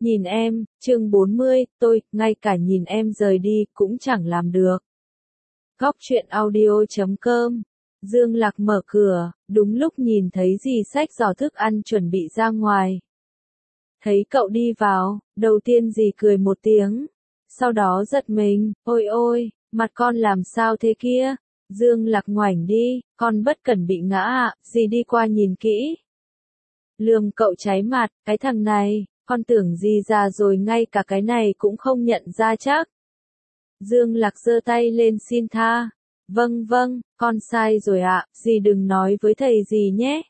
Nhìn em, chương 40, tôi, ngay cả nhìn em rời đi, cũng chẳng làm được. Góc truyện audio.com. Dương Lạc mở cửa, đúng lúc nhìn thấy dì xách giỏ thức ăn chuẩn bị ra ngoài. Thấy cậu đi vào, đầu tiên dì cười một tiếng. Sau đó giật mình, ôi ôi, mặt con làm sao thế kia? Dương Lạc ngoảnh đi, con bất cẩn bị ngã ạ, dì đi qua nhìn kỹ. Lườm cậu cháy mặt, cái thằng này, con tưởng dì già rồi ngay cả cái này cũng không nhận ra chắc. Dương Lạc giơ tay lên xin tha. Vâng vâng, con sai rồi ạ, dì đừng nói với thầy dì nhé.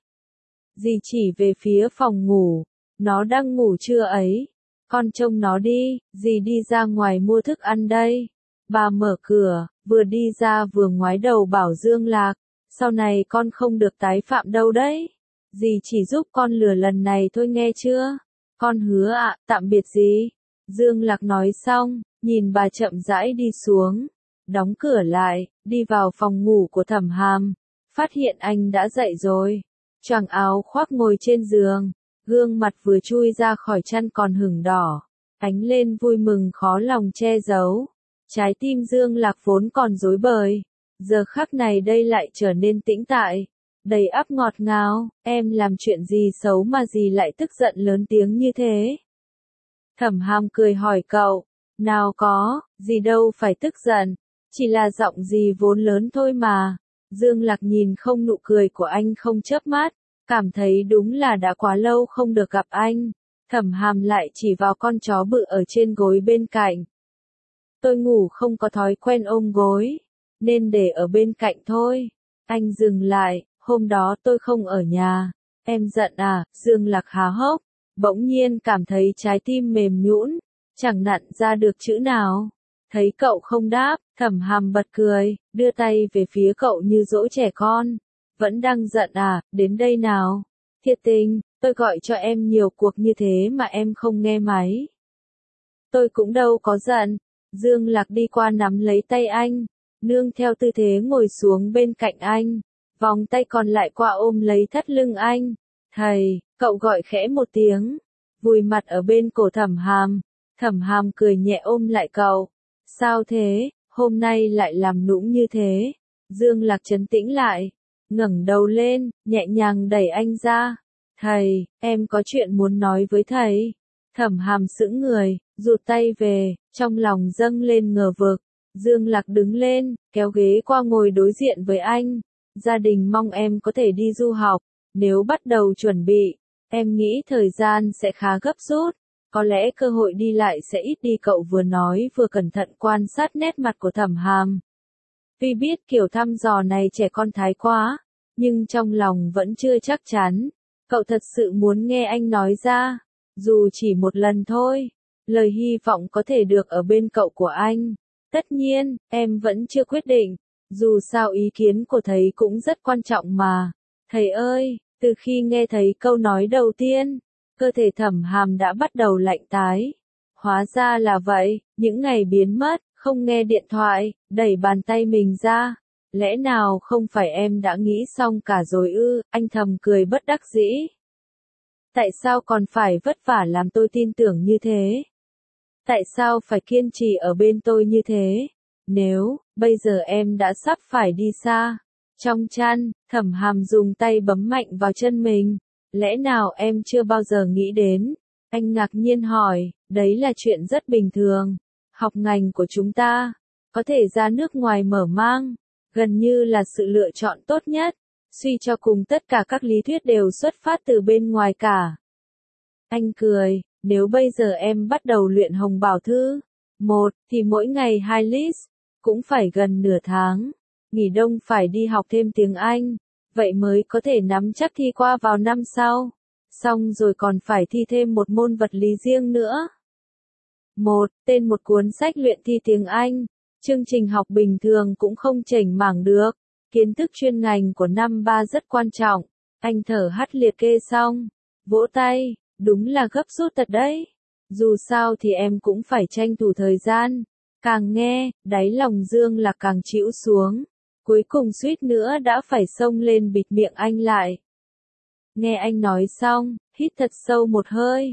Dì chỉ về phía phòng ngủ, nó đang ngủ trưa ấy. Con trông nó đi, dì đi ra ngoài mua thức ăn đây. Bà mở cửa, vừa đi ra vừa ngoái đầu bảo Dương Lạc, sau này con không được tái phạm đâu đấy. Dì chỉ giúp con lừa lần này thôi nghe chưa? Con hứa ạ, tạm biệt dì. Dương Lạc nói xong, nhìn bà chậm rãi đi xuống, đóng cửa lại, đi vào phòng ngủ của Thẩm Hàm, phát hiện anh đã dậy rồi. Choàng áo khoác ngồi trên giường, gương mặt vừa chui ra khỏi chăn còn hửng đỏ, ánh lên vui mừng khó lòng che giấu. Trái tim Dương Lạc vốn còn rối bời, giờ khắc này đây lại trở nên tĩnh tại, đầy ắp ngọt ngào. Em làm chuyện gì xấu mà dì lại tức giận lớn tiếng như thế? Thẩm Hàm cười hỏi cậu. Nào có, dì đâu phải tức giận, chỉ là giọng dì vốn lớn thôi mà. Dương Lạc nhìn không nụ cười của anh không chớp mắt, cảm thấy đúng là đã quá lâu không được gặp anh. Thẩm Hàm lại chỉ vào con chó bự ở trên gối bên cạnh. Tôi ngủ không có thói quen ôm gối, nên để ở bên cạnh thôi. Anh dừng lại, hôm đó tôi không ở nhà. Em giận à? Dương Lạc há hốc, bỗng nhiên cảm thấy trái tim mềm nhũn, chẳng nặn ra được chữ nào. Thấy cậu không đáp, Thẩm Hàm bật cười, đưa tay về phía cậu như dỗ trẻ con. Vẫn đang giận à? Đến đây nào. Thiệt tình, tôi gọi cho em nhiều cuộc như thế mà em không nghe máy. Tôi cũng đâu có giận. Dương Lạc đi qua nắm lấy tay anh, nương theo tư thế ngồi xuống bên cạnh anh, vòng tay còn lại qua ôm lấy thắt lưng anh. Thầy, cậu gọi khẽ một tiếng, vùi mặt ở bên cổ Thẩm Hàm. Thẩm Hàm cười nhẹ ôm lại cậu. Sao thế, hôm nay lại làm nũng như thế? Dương Lạc trấn tĩnh lại, ngẩng đầu lên, nhẹ nhàng đẩy anh ra. Thầy, em có chuyện muốn nói với thầy. Thẩm Hàm sững người, rụt tay về, trong lòng dâng lên ngờ vực. Dương Lạc đứng lên, kéo ghế qua ngồi đối diện với anh. Gia đình mong em có thể đi du học. Nếu bắt đầu chuẩn bị, em nghĩ thời gian sẽ khá gấp rút. Có lẽ cơ hội đi lại sẽ ít đi, cậu vừa nói vừa cẩn thận quan sát nét mặt của Thẩm Hàm. Vì biết kiểu thăm dò này trẻ con thái quá, nhưng trong lòng vẫn chưa chắc chắn. Cậu thật sự muốn nghe anh nói ra, dù chỉ một lần thôi. Lời hy vọng có thể được ở bên cậu của anh. Tất nhiên, em vẫn chưa quyết định. Dù sao ý kiến của thầy cũng rất quan trọng mà. Thầy ơi, từ khi nghe thấy câu nói đầu tiên, cơ thể Thẩm Hàm đã bắt đầu lạnh tái. Hóa ra là vậy, những ngày biến mất, không nghe điện thoại, đẩy bàn tay mình ra. Lẽ nào không phải em đã nghĩ xong cả rồi ư? Anh thầm cười bất đắc dĩ. Tại sao còn phải vất vả làm tôi tin tưởng như thế? Tại sao phải kiên trì ở bên tôi như thế? Nếu, bây giờ em đã sắp phải đi xa. Trong chăn, Thẩm Hàm dùng tay bấm mạnh vào chân mình. Lẽ nào em chưa bao giờ nghĩ đến? Anh ngạc nhiên hỏi, đấy là chuyện rất bình thường. Học ngành của chúng ta, có thể ra nước ngoài mở mang, gần như là sự lựa chọn tốt nhất. Suy cho cùng tất cả các lý thuyết đều xuất phát từ bên ngoài cả. Anh cười, nếu bây giờ em bắt đầu luyện Hồng Bảo Thư, thì mỗi ngày 2 lít, cũng phải gần nửa tháng. Nghỉ đông phải đi học thêm tiếng Anh, vậy mới có thể nắm chắc thi qua vào năm sau. Xong rồi còn phải thi thêm một môn vật lý riêng nữa. Tên một cuốn sách luyện thi tiếng Anh. Chương trình học bình thường cũng không chểnh mảng được. Kiến thức chuyên ngành của năm 3 rất quan trọng. Anh thở hắt liệt kê xong, vỗ tay, đúng là gấp rút thật đấy. Dù sao thì em cũng phải tranh thủ thời gian. Càng nghe, đáy lòng Dương là càng chịu xuống. Cuối cùng suýt nữa đã phải xông lên bịt miệng anh lại. Nghe anh nói xong, hít thật sâu một hơi.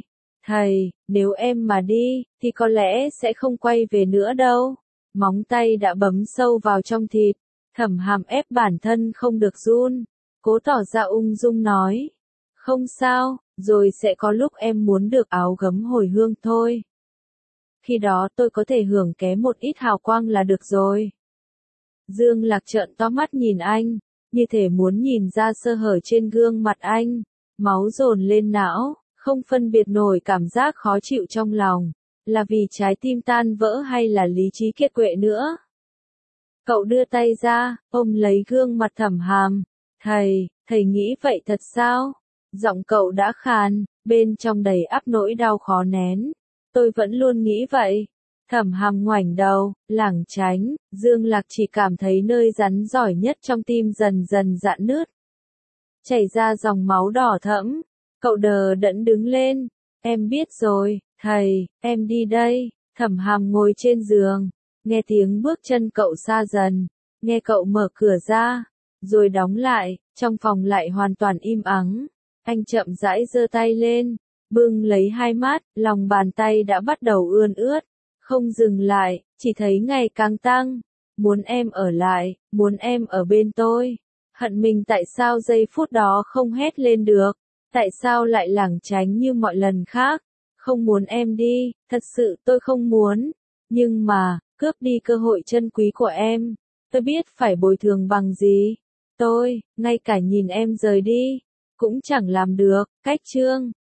Thầy, nếu em mà đi, thì có lẽ sẽ không quay về nữa đâu. Móng tay đã bấm sâu vào trong thịt. Thẩm Hàm ép bản thân không được run. Cố tỏ ra ung dung nói. Không sao, rồi sẽ có lúc em muốn được áo gấm hồi hương thôi. Khi đó tôi có thể hưởng ké một ít hào quang là được rồi. Dương Lạc trợn to mắt nhìn anh, như thể muốn nhìn ra sơ hở trên gương mặt anh. Máu dồn lên não, không phân biệt nổi cảm giác khó chịu trong lòng. Là vì trái tim tan vỡ hay là lý trí kiệt quệ nữa? Cậu đưa tay ra, ôm lấy gương mặt Thẩm Hàm. Thầy nghĩ vậy thật sao? Giọng cậu đã khàn, bên trong đầy ắp nỗi đau khó nén. Tôi vẫn luôn nghĩ vậy. Thẩm Hàm ngoảnh đầu, lảng tránh, Dương Lạc chỉ cảm thấy nơi rắn giỏi nhất trong tim dần dần rạn nứt. Chảy ra dòng máu đỏ thẫm. Cậu đờ đẫn đứng lên. Em biết rồi, thầy, em đi đây. Thẩm Hàm ngồi trên giường, nghe tiếng bước chân cậu xa dần, nghe cậu mở cửa ra, rồi đóng lại, trong phòng lại hoàn toàn im ắng. Anh chậm rãi giơ tay lên, bưng lấy hai mát, lòng bàn tay đã bắt đầu ươn ướt, không dừng lại, chỉ thấy ngày càng tăng. Muốn em ở lại, muốn em ở bên tôi. Hận mình tại sao giây phút đó không hét lên được, tại sao lại lảng tránh như mọi lần khác. Không muốn em đi, thật sự tôi không muốn. Nhưng mà, cướp đi cơ hội chân quý của em, tôi biết phải bồi thường bằng gì. Tôi, ngay cả nhìn em rời đi, cũng chẳng làm được. Cách chương